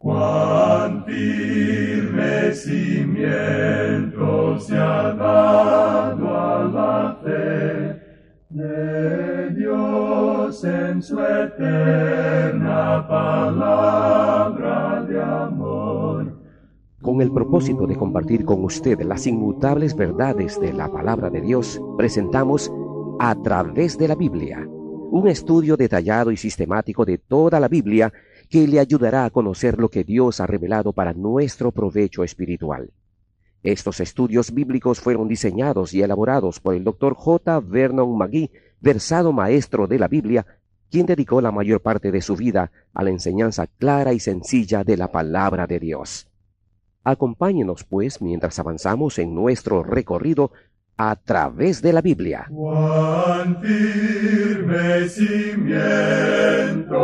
Cuán firme cimiento se ha dado a la fe de Dios en su eterna palabra de amor. Con el propósito de compartir con usted las inmutables verdades de la palabra de Dios, presentamos A Través de la Biblia, un estudio detallado y sistemático de toda la Biblia que le ayudará a conocer lo que Dios ha revelado para nuestro provecho espiritual. Estos estudios bíblicos fueron diseñados y elaborados por el Dr. J. Vernon McGee, versado maestro de la Biblia, quien dedicó la mayor parte de su vida a la enseñanza clara y sencilla de la palabra de Dios. Acompáñenos, pues, mientras avanzamos en nuestro recorrido a través de la Biblia. Cuán firme cimiento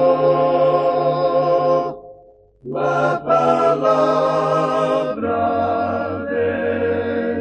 la palabra de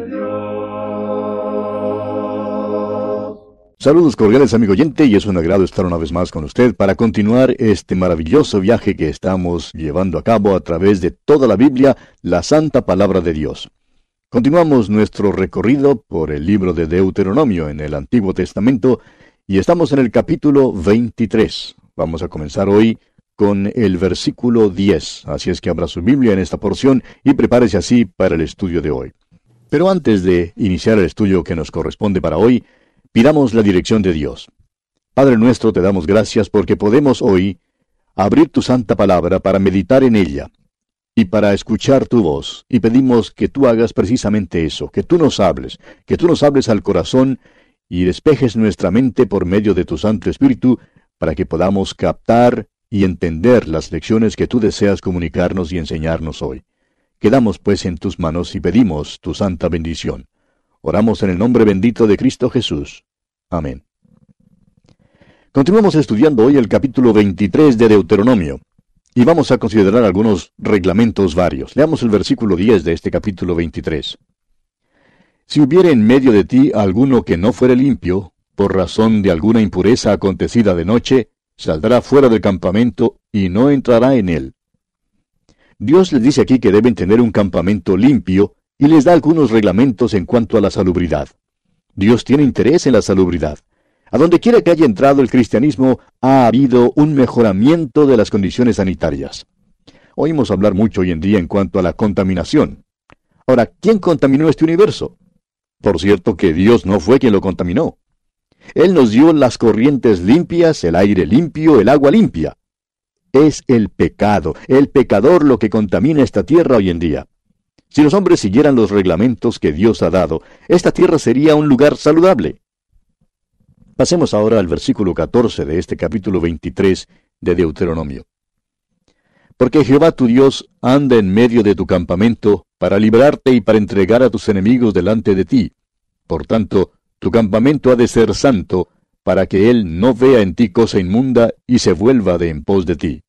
Dios. Saludos cordiales, amigo oyente, y es un agrado estar una vez más con usted para continuar este maravilloso viaje que estamos llevando a cabo a través de toda la Biblia, la Santa Palabra de Dios. Continuamos nuestro recorrido por el libro de Deuteronomio en el Antiguo Testamento y estamos en el capítulo 23. Vamos a comenzar hoy con el versículo 10, así es que abra su Biblia en esta porción y prepárese así para el estudio de hoy. Pero antes de iniciar el estudio que nos corresponde para hoy, pidamos la dirección de Dios. Padre nuestro, te damos gracias porque podemos hoy abrir tu santa palabra para meditar en ella y para escuchar tu voz, y pedimos que tú hagas precisamente eso, que tú nos hables al corazón y despejes nuestra mente por medio de tu Santo Espíritu para que podamos captar y entender las lecciones que tú deseas comunicarnos y enseñarnos hoy. Quedamos pues en tus manos y pedimos tu santa bendición. Oramos en el nombre bendito de Cristo Jesús. Amén. Continuamos estudiando hoy el capítulo 23 de Deuteronomio, y vamos a considerar algunos reglamentos varios. Leamos el versículo 10 de este capítulo 23. Si hubiere en medio de ti alguno que no fuere limpio, por razón de alguna impureza acontecida de noche, saldrá fuera del campamento y no entrará en él. Dios les dice aquí que deben tener un campamento limpio y les da algunos reglamentos en cuanto a la salubridad. Dios tiene interés en la salubridad. A donde quiera que haya entrado el cristianismo, ha habido un mejoramiento de las condiciones sanitarias. Oímos hablar mucho hoy en día en cuanto a la contaminación. Ahora, ¿quién contaminó este universo? Por cierto que Dios no fue quien lo contaminó. Él nos dio las corrientes limpias, el aire limpio, el agua limpia. Es el pecado, el pecador lo que contamina esta tierra hoy en día. Si los hombres siguieran los reglamentos que Dios ha dado, esta tierra sería un lugar saludable. Pasemos ahora al versículo 14 de este capítulo 23 de Deuteronomio. Porque Jehová tu Dios anda en medio de tu campamento para librarte y para entregar a tus enemigos delante de ti. Por tanto, tu campamento ha de ser santo, para que él no vea en ti cosa inmunda y se vuelva de en pos de ti.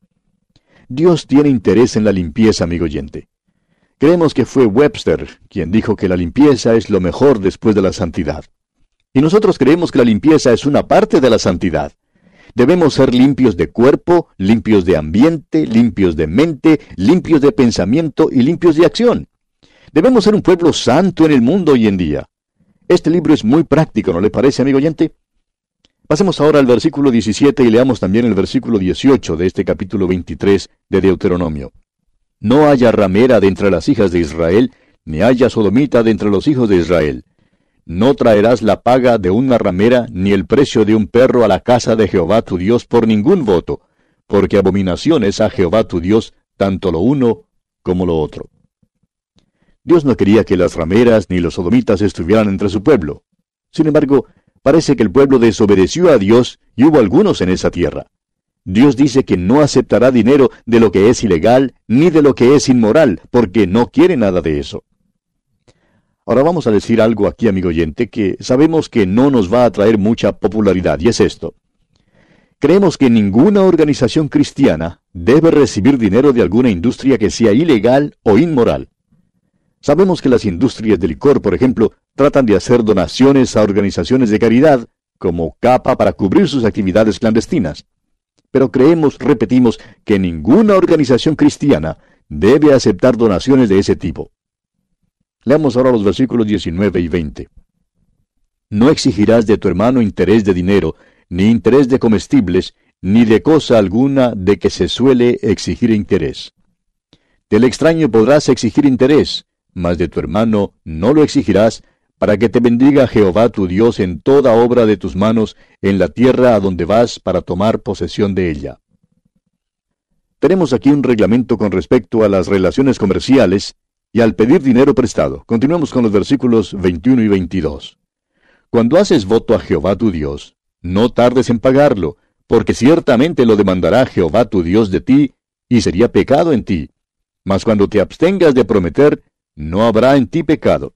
Dios tiene interés en la limpieza, amigo oyente. Creemos que fue Webster quien dijo que la limpieza es lo mejor después de la santidad. Y nosotros creemos que la limpieza es una parte de la santidad. Debemos ser limpios de cuerpo, limpios de ambiente, limpios de mente, limpios de pensamiento y limpios de acción. Debemos ser un pueblo santo en el mundo hoy en día. Este libro es muy práctico, ¿no le parece, amigo oyente? Pasemos ahora al versículo 17 y leamos también el versículo 18 de este capítulo 23 de Deuteronomio. No haya ramera de entre las hijas de Israel, ni haya sodomita de entre los hijos de Israel. No traerás la paga de una ramera, ni el precio de un perro a la casa de Jehová tu Dios por ningún voto, porque abominación es a Jehová tu Dios tanto lo uno como lo otro. Dios no quería que las rameras ni los sodomitas estuvieran entre su pueblo. Sin embargo, parece que el pueblo desobedeció a Dios y hubo algunos en esa tierra. Dios dice que no aceptará dinero de lo que es ilegal ni de lo que es inmoral, porque no quiere nada de eso. Ahora vamos a decir algo aquí, amigo oyente, que sabemos que no nos va a traer mucha popularidad, y es esto. Creemos que ninguna organización cristiana debe recibir dinero de alguna industria que sea ilegal o inmoral. Sabemos que las industrias de licor, por ejemplo, tratan de hacer donaciones a organizaciones de caridad, como capa para cubrir sus actividades clandestinas. pero creemos, repetimos, que ninguna organización cristiana debe aceptar donaciones de ese tipo. Leamos ahora los versículos 19 y 20. No exigirás de tu hermano interés de dinero, ni interés de comestibles, ni de cosa alguna de que se suele exigir interés. Del extraño podrás exigir interés, mas de tu hermano no lo exigirás, para que te bendiga Jehová tu Dios en toda obra de tus manos, en la tierra a donde vas para tomar posesión de ella. Tenemos aquí un reglamento con respecto a las relaciones comerciales y al pedir dinero prestado. Continuemos con los versículos 21 y 22. Cuando haces voto a Jehová tu Dios, no tardes en pagarlo, porque ciertamente lo demandará Jehová tu Dios de ti, y sería pecado en ti. Mas cuando te abstengas de prometer, no habrá en ti pecado.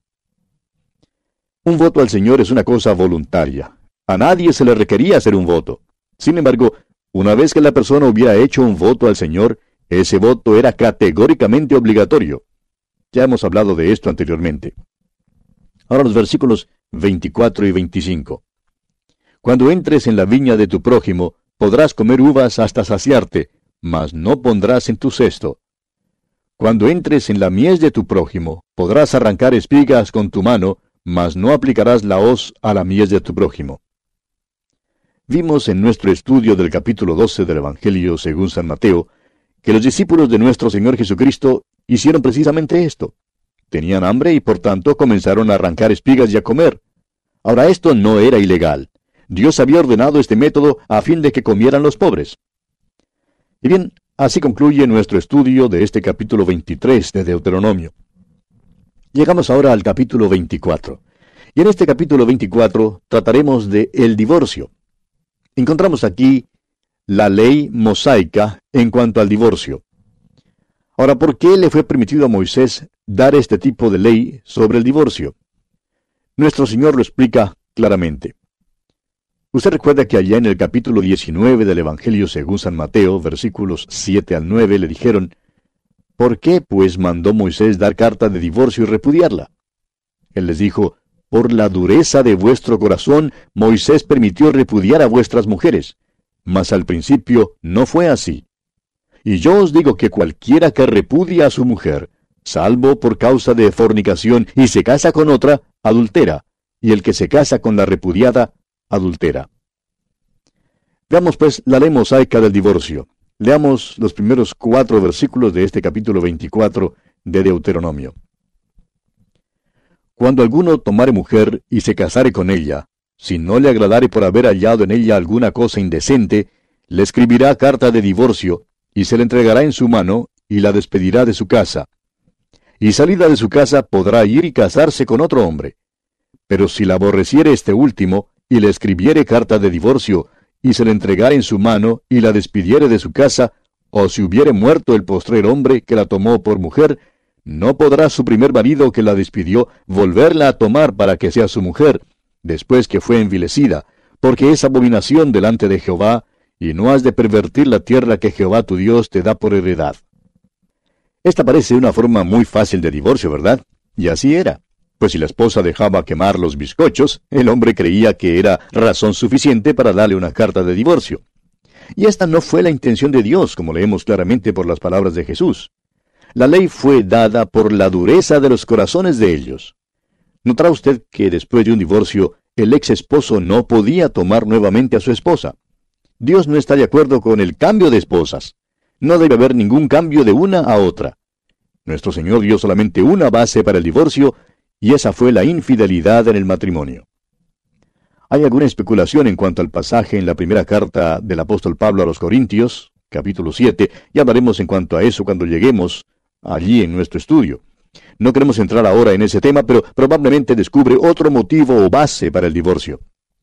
Un voto al Señor es una cosa voluntaria. A nadie se le requería hacer un voto. Sin embargo, una vez que la persona hubiera hecho un voto al Señor, ese voto era categóricamente obligatorio. Ya hemos hablado de esto anteriormente. Ahora los versículos 24 y 25. Cuando entres en la viña de tu prójimo, podrás comer uvas hasta saciarte, mas no pondrás en tu cesto. Cuando entres en la mies de tu prójimo, podrás arrancar espigas con tu mano, mas no aplicarás la hoz a la mies de tu prójimo. Vimos en nuestro estudio del capítulo 12 del Evangelio según San Mateo, que los discípulos de nuestro Señor Jesucristo hicieron precisamente esto. Tenían hambre y por tanto comenzaron a arrancar espigas y a comer. Ahora esto no era ilegal. Dios había ordenado este método a fin de que comieran los pobres. Y bien, así concluye nuestro estudio de este capítulo 23 de Deuteronomio. Llegamos ahora al capítulo 24. Y en este capítulo 24 trataremos de el divorcio. Encontramos aquí la ley mosaica en cuanto al divorcio. Ahora, ¿por qué le fue permitido a Moisés dar este tipo de ley sobre el divorcio? Nuestro Señor lo explica claramente. Usted recuerda que allá en el capítulo 19 del Evangelio según San Mateo, versículos 7 al 9, le dijeron: ¿por qué, pues, mandó Moisés dar carta de divorcio y repudiarla? Él les dijo: por la dureza de vuestro corazón, Moisés permitió repudiar a vuestras mujeres. Mas al principio no fue así. Y yo os digo que cualquiera que repudia a su mujer, salvo por causa de fornicación, y se casa con otra, adultera, y el que se casa con la repudiada, adultera. Veamos pues la ley mosaica del divorcio. Leamos los primeros 4 versículos de este capítulo 24 de Deuteronomio. Cuando alguno tomare mujer y se casare con ella, si no le agradare por haber hallado en ella alguna cosa indecente, le escribirá carta de divorcio, y se le entregará en su mano, y la despedirá de su casa. Y salida de su casa podrá ir y casarse con otro hombre. Pero si la aborreciere este último, y le escribiere carta de divorcio, y se le entregare en su mano, y la despidiere de su casa, o si hubiere muerto el postrer hombre que la tomó por mujer, no podrá su primer marido que la despidió volverla a tomar para que sea su mujer, después que fue envilecida, porque es abominación delante de Jehová, y no has de pervertir la tierra que Jehová tu Dios te da por heredad. Esta parece una forma muy fácil de divorcio, ¿verdad? Y así era. Pues si la esposa dejaba quemar los bizcochos, el hombre creía que era razón suficiente para darle una carta de divorcio. Y esta no fue la intención de Dios, como leemos claramente por las palabras de Jesús. La ley fue dada por la dureza de los corazones de ellos. Notará usted que después de un divorcio, el ex esposo no podía tomar nuevamente a su esposa. Dios no está de acuerdo con el cambio de esposas. No debe haber ningún cambio de una a otra. Nuestro Señor dio solamente una base para el divorcio, y esa fue la infidelidad en el matrimonio. Hay alguna especulación en cuanto al pasaje en la primera carta del apóstol Pablo a los Corintios, capítulo 7, y hablaremos en cuanto a eso cuando lleguemos allí en nuestro estudio. No queremos entrar ahora en ese tema, pero probablemente descubre otro motivo o base para el divorcio.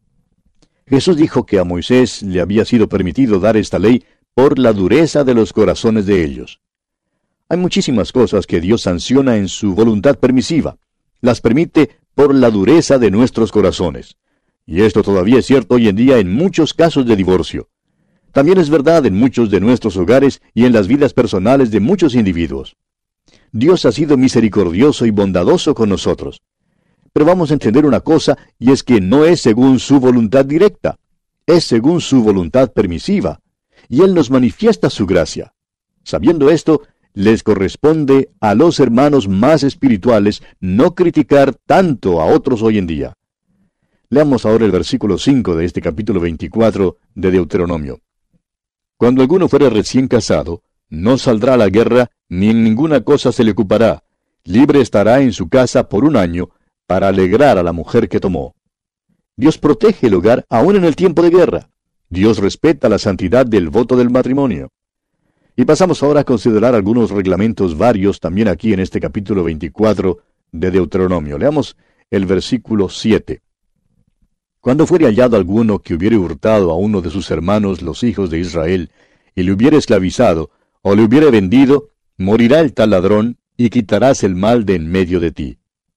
Jesús dijo que a Moisés le había sido permitido dar esta ley por la dureza de los corazones de ellos. Hay muchísimas cosas que Dios sanciona en su voluntad permisiva. Las permite por la dureza de nuestros corazones. Y esto todavía es cierto hoy en día en muchos casos de divorcio. También es verdad en muchos de nuestros hogares y en las vidas personales de muchos individuos. Dios ha sido misericordioso y bondadoso con nosotros. Pero vamos a entender una cosa, y es que no es según su voluntad directa. Es según su voluntad permisiva. y Él nos manifiesta su gracia. Sabiendo esto, les corresponde a los hermanos más espirituales no criticar tanto a otros hoy en día. Leamos ahora el versículo 5 de este capítulo 24 de Deuteronomio. Cuando alguno fuere recién casado, no saldrá a la guerra, ni en ninguna cosa se le ocupará. Libre estará en su casa por 1 año, para alegrar a la mujer que tomó. Dios protege el hogar aún en el tiempo de guerra. Dios respeta la santidad del voto del matrimonio. Y pasamos ahora a considerar algunos reglamentos varios también aquí en este capítulo 24 de Deuteronomio. Leamos el versículo 7. Cuando fuere hallado alguno que hubiere hurtado a uno de sus hermanos los hijos de Israel, y le hubiere esclavizado, o le hubiere vendido, morirá el tal ladrón, y quitarás el mal de en medio de ti.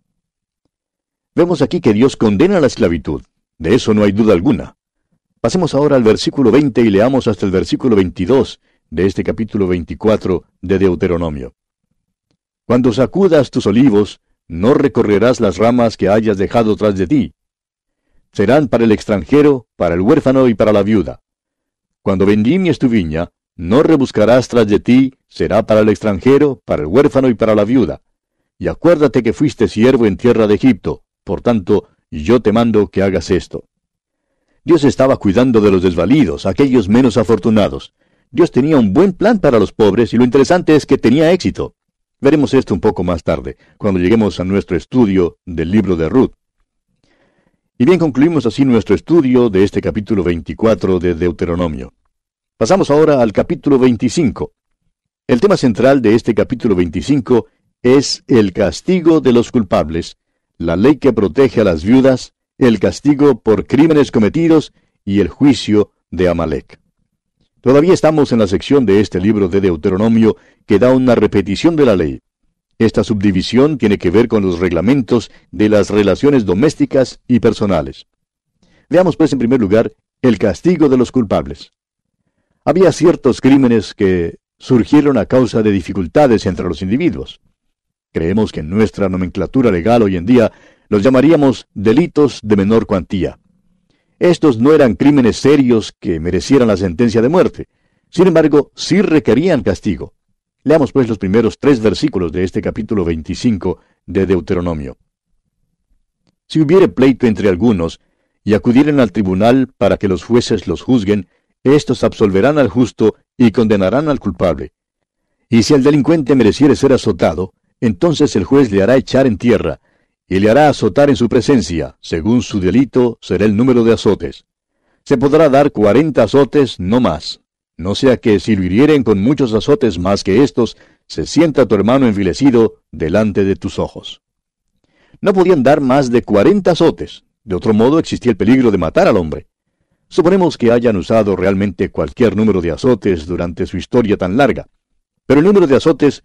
Vemos aquí que Dios condena la esclavitud. De eso no hay duda alguna. Pasemos ahora al versículo 20 y leamos hasta el versículo 22 de este capítulo 24 de Deuteronomio. Cuando sacudas tus olivos, no recorrerás las ramas que hayas dejado tras de ti. Serán para el extranjero, para el huérfano y para la viuda. Cuando vendimies tu viña, no rebuscarás tras de ti, será para el extranjero, para el huérfano y para la viuda. Y acuérdate que fuiste siervo en tierra de Egipto, por tanto, yo te mando que hagas esto. Dios estaba cuidando de los desvalidos, aquellos menos afortunados. Dios tenía un buen plan para los pobres, y lo interesante es que tenía éxito. Veremos esto un poco más tarde, cuando lleguemos a nuestro estudio del libro de Ruth. Y bien, concluimos así nuestro estudio de este capítulo 24 de Deuteronomio. Pasamos ahora al capítulo 25. El tema central de este capítulo 25 es el castigo de los culpables, la ley que protege a las viudas, el castigo por crímenes cometidos y el juicio de Amalek. Todavía estamos en la sección de este libro de Deuteronomio que da una repetición de la ley. Esta subdivisión tiene que ver con los reglamentos de las relaciones domésticas y personales. Veamos pues en primer lugar el castigo de los culpables. Había ciertos crímenes que surgieron a causa de dificultades entre los individuos. Creemos que en nuestra nomenclatura legal hoy en día los llamaríamos delitos de menor cuantía. Estos no eran crímenes serios que merecieran la sentencia de muerte. Sin embargo, sí requerían castigo. Leamos pues los primeros 3 versículos de este capítulo 25 de Deuteronomio. Si hubiere pleito entre algunos, y acudieren al tribunal para que los jueces los juzguen, éstos absolverán al justo y condenarán al culpable. Y si el delincuente mereciere ser azotado, entonces el juez le hará echar en tierra, y le hará azotar en su presencia, según su delito será el número de azotes. Se podrá dar 40 azotes, no más. No sea que si lo hirieren con muchos azotes más que estos, se sienta tu hermano envilecido delante de tus ojos. No podían dar más de 40 azotes. De otro modo existía el peligro de matar al hombre. Suponemos que hayan usado realmente cualquier número de azotes durante su historia tan larga. Pero el número de azotes,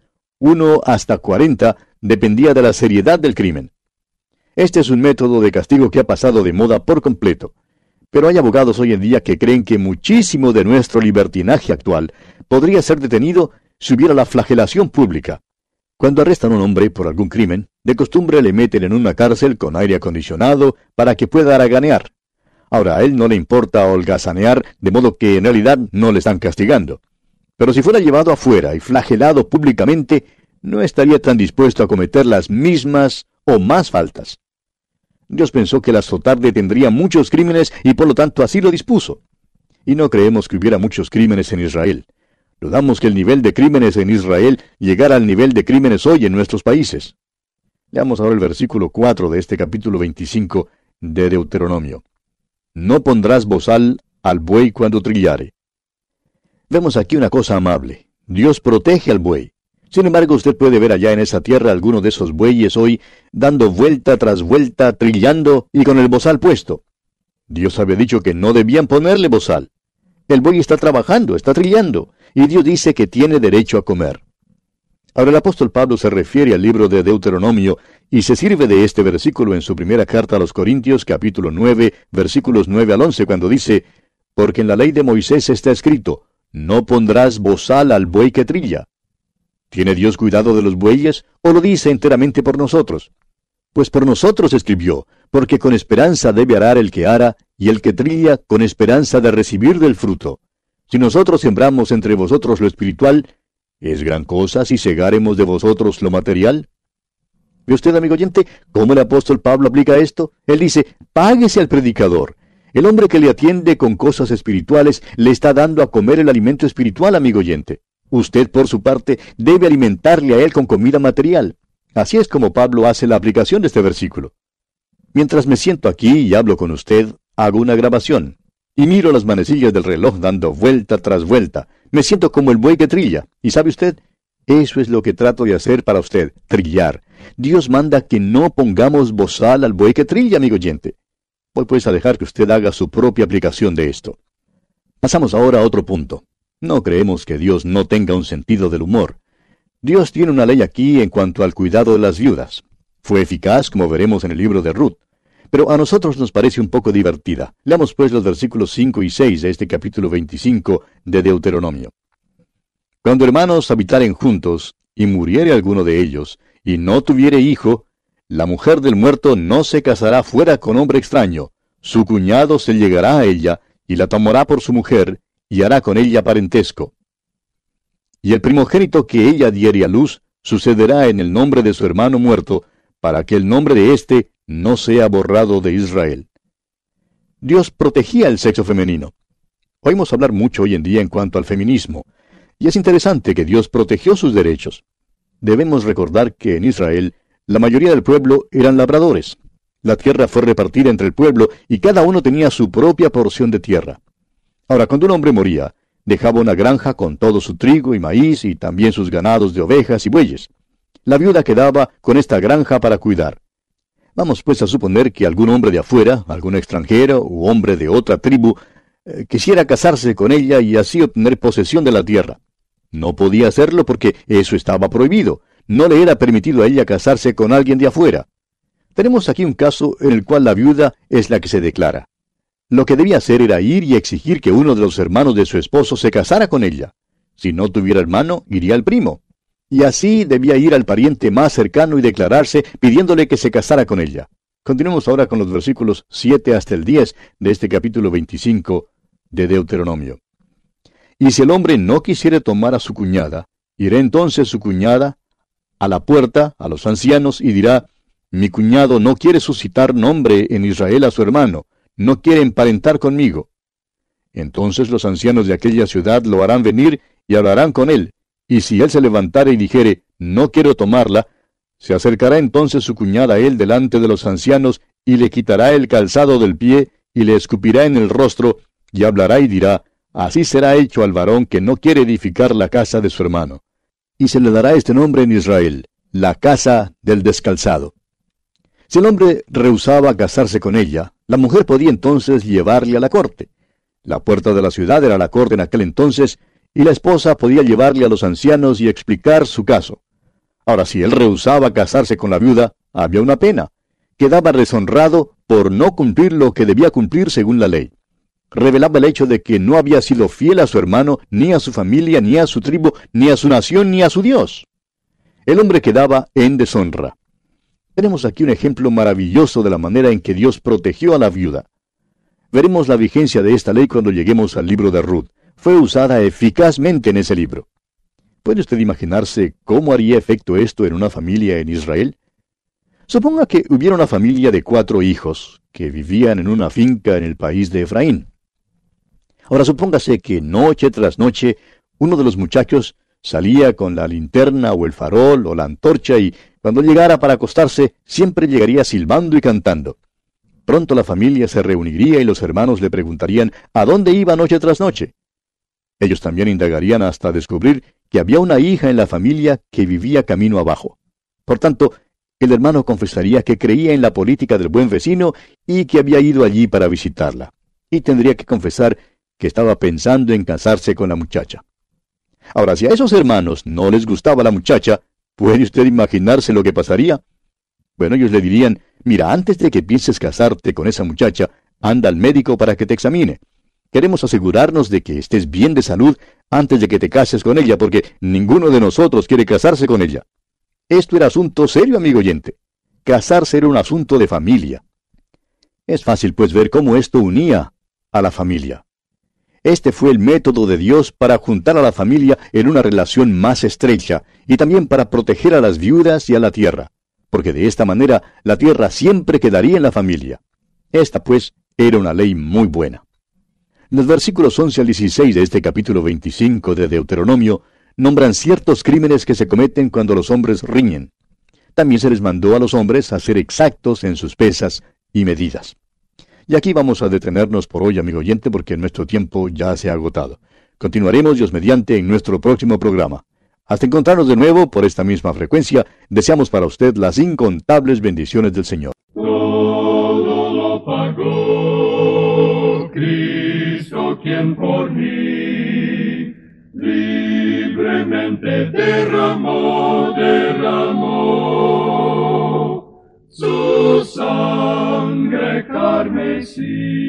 1 hasta 40, dependía de la seriedad del crimen. Este es un método de castigo que ha pasado de moda por completo. Pero hay abogados hoy en día que creen que muchísimo de nuestro libertinaje actual podría ser detenido si hubiera la flagelación pública. Cuando arrestan a un hombre por algún crimen, de costumbre le meten en una cárcel con aire acondicionado para que pueda haraganear. Ahora, a él no le importa holgazanear, de modo que en realidad no le están castigando. Pero si fuera llevado afuera y flagelado públicamente, no estaría tan dispuesto a cometer las mismas o más faltas. Dios pensó que el azotar detendría muchos crímenes y por lo tanto así lo dispuso. Y no creemos que hubiera muchos crímenes en Israel. Dudamos que el nivel de crímenes en Israel llegara al nivel de crímenes hoy en nuestros países. Leamos ahora el versículo 4 de este capítulo 25 de Deuteronomio. No pondrás bozal al buey cuando trillare. Vemos aquí una cosa amable. Dios protege al buey. Sin embargo, usted puede ver allá en esa tierra alguno de esos bueyes hoy dando vuelta tras vuelta, trillando y con el bozal puesto. Dios había dicho que no debían ponerle bozal. El buey está trabajando, está trillando, y Dios dice que tiene derecho a comer. Ahora el apóstol Pablo se refiere al libro de Deuteronomio y se sirve de este versículo en su primera carta a los Corintios, capítulo 9, versículos 9 al 11, cuando dice, porque en la ley de Moisés está escrito, no pondrás bozal al buey que trilla. ¿Tiene Dios cuidado de los bueyes o lo dice enteramente por nosotros? Pues por nosotros escribió, porque con esperanza debe arar el que ara, y el que trilla con esperanza de recibir del fruto. Si nosotros sembramos entre vosotros lo espiritual, ¿es gran cosa si segáremos de vosotros lo material? ¿Ve usted, amigo oyente, cómo el apóstol Pablo aplica esto? Él dice, páguese al predicador. El hombre que le atiende con cosas espirituales le está dando a comer el alimento espiritual, amigo oyente. Usted, por su parte, debe alimentarle a él con comida material. Así es como Pablo hace la aplicación de este versículo. Mientras me siento aquí y hablo con usted, hago una grabación. Y miro las manecillas del reloj dando vuelta tras vuelta. Me siento como el buey que trilla. ¿Y sabe usted? Eso es lo que trato de hacer para usted, trillar. Dios manda que no pongamos bozal al buey que trilla, amigo oyente. Voy pues a dejar que usted haga su propia aplicación de esto. Pasamos ahora a otro punto. No creemos que Dios no tenga un sentido del humor. Dios tiene una ley aquí en cuanto al cuidado de las viudas. Fue eficaz, como veremos en el libro de Ruth. Pero a nosotros nos parece un poco divertida. Leamos pues los versículos 5 y 6 de este capítulo 25 de Deuteronomio. Cuando hermanos habitaren juntos, y muriere alguno de ellos, y no tuviere hijo, la mujer del muerto no se casará fuera con hombre extraño. Su cuñado se llegará a ella, y la tomará por su mujer, y hará con ella parentesco. Y el primogénito que ella diere a luz, sucederá en el nombre de su hermano muerto, para que el nombre de éste no sea borrado de Israel. Dios protegía el sexo femenino. Oímos hablar mucho hoy en día en cuanto al feminismo, y es interesante que Dios protegió sus derechos. Debemos recordar que en Israel la mayoría del pueblo eran labradores. La tierra fue repartida entre el pueblo y cada uno tenía su propia porción de tierra. Ahora, cuando un hombre moría, dejaba una granja con todo su trigo y maíz y también sus ganados de ovejas y bueyes. La viuda quedaba con esta granja para cuidar. Vamos pues a suponer que algún hombre de afuera, algún extranjero u hombre de otra tribu, quisiera casarse con ella y así obtener posesión de la tierra. No podía hacerlo porque eso estaba prohibido. No le era permitido a ella casarse con alguien de afuera. Tenemos aquí un caso en el cual la viuda es la que se declara. Lo que debía hacer era ir y exigir que uno de los hermanos de su esposo se casara con ella. Si no tuviera hermano, iría al primo. Y así debía ir al pariente más cercano y declararse pidiéndole que se casara con ella. Continuemos ahora con los versículos 7 hasta el 10 de este capítulo 25 de Deuteronomio. Y si el hombre no quisiere tomar a su cuñada, irá entonces su cuñada a la puerta, a los ancianos, y dirá, mi cuñado no quiere suscitar nombre en Israel a su hermano, no quiere emparentar conmigo. Entonces los ancianos de aquella ciudad lo harán venir y hablarán con él, y si él se levantare y dijere, no quiero tomarla, se acercará entonces su cuñada a él delante de los ancianos, y le quitará el calzado del pie, y le escupirá en el rostro, y hablará y dirá, así será hecho al varón que no quiere edificar la casa de su hermano. Y se le dará este nombre en Israel, la casa del descalzado. Si el hombre rehusaba casarse con ella, la mujer podía entonces llevarle a la corte. La puerta de la ciudad era la corte en aquel entonces, y la esposa podía llevarle a los ancianos y explicar su caso. Ahora, si él rehusaba casarse con la viuda, había una pena. Quedaba deshonrado por no cumplir lo que debía cumplir según la ley. Revelaba el hecho de que no había sido fiel a su hermano, ni a su familia, ni a su tribu, ni a su nación, ni a su Dios. El hombre quedaba en deshonra. Tenemos aquí un ejemplo maravilloso de la manera en que Dios protegió a la viuda. Veremos la vigencia de esta ley cuando lleguemos al libro de Ruth. Fue usada eficazmente en ese libro. ¿Puede usted imaginarse cómo haría efecto esto en una familia en Israel? Suponga que hubiera una familia de 4 hijos que vivían en una finca en el país de Efraín. Ahora supóngase que noche tras noche uno de los muchachos salía con la linterna o el farol o la antorcha y cuando llegara para acostarse siempre llegaría silbando y cantando. Pronto la familia se reuniría y los hermanos le preguntarían ¿a dónde iba noche tras noche? Ellos también indagarían hasta descubrir que había una hija en la familia que vivía camino abajo. Por tanto, el hermano confesaría que creía en la política del buen vecino y que había ido allí para visitarla. Y tendría que confesar que estaba pensando en casarse con la muchacha. Ahora, si a esos hermanos no les gustaba la muchacha, ¿puede usted imaginarse lo que pasaría? Bueno, ellos le dirían, mira, antes de que pienses casarte con esa muchacha, anda al médico para que te examine. Queremos asegurarnos de que estés bien de salud antes de que te cases con ella, porque ninguno de nosotros quiere casarse con ella. Esto era asunto serio, amigo oyente. Casarse era un asunto de familia. Es fácil, pues, ver cómo esto unía a la familia. Este fue el método de Dios para juntar a la familia en una relación más estrecha y también para proteger a las viudas y a la tierra, porque de esta manera la tierra siempre quedaría en la familia. Esta, pues, era una ley muy buena. Los versículos 11 al 16 de este capítulo 25 de Deuteronomio nombran ciertos crímenes que se cometen cuando los hombres riñen. También se les mandó a los hombres a ser exactos en sus pesas y medidas. Y aquí vamos a detenernos por hoy, amigo oyente, porque nuestro tiempo ya se ha agotado. Continuaremos, Dios mediante, en nuestro próximo programa. Hasta encontrarnos de nuevo por esta misma frecuencia, deseamos para usted las incontables bendiciones del Señor. Todo lo pagó Cristo, quien por mí libremente derramó su sangre carmesí.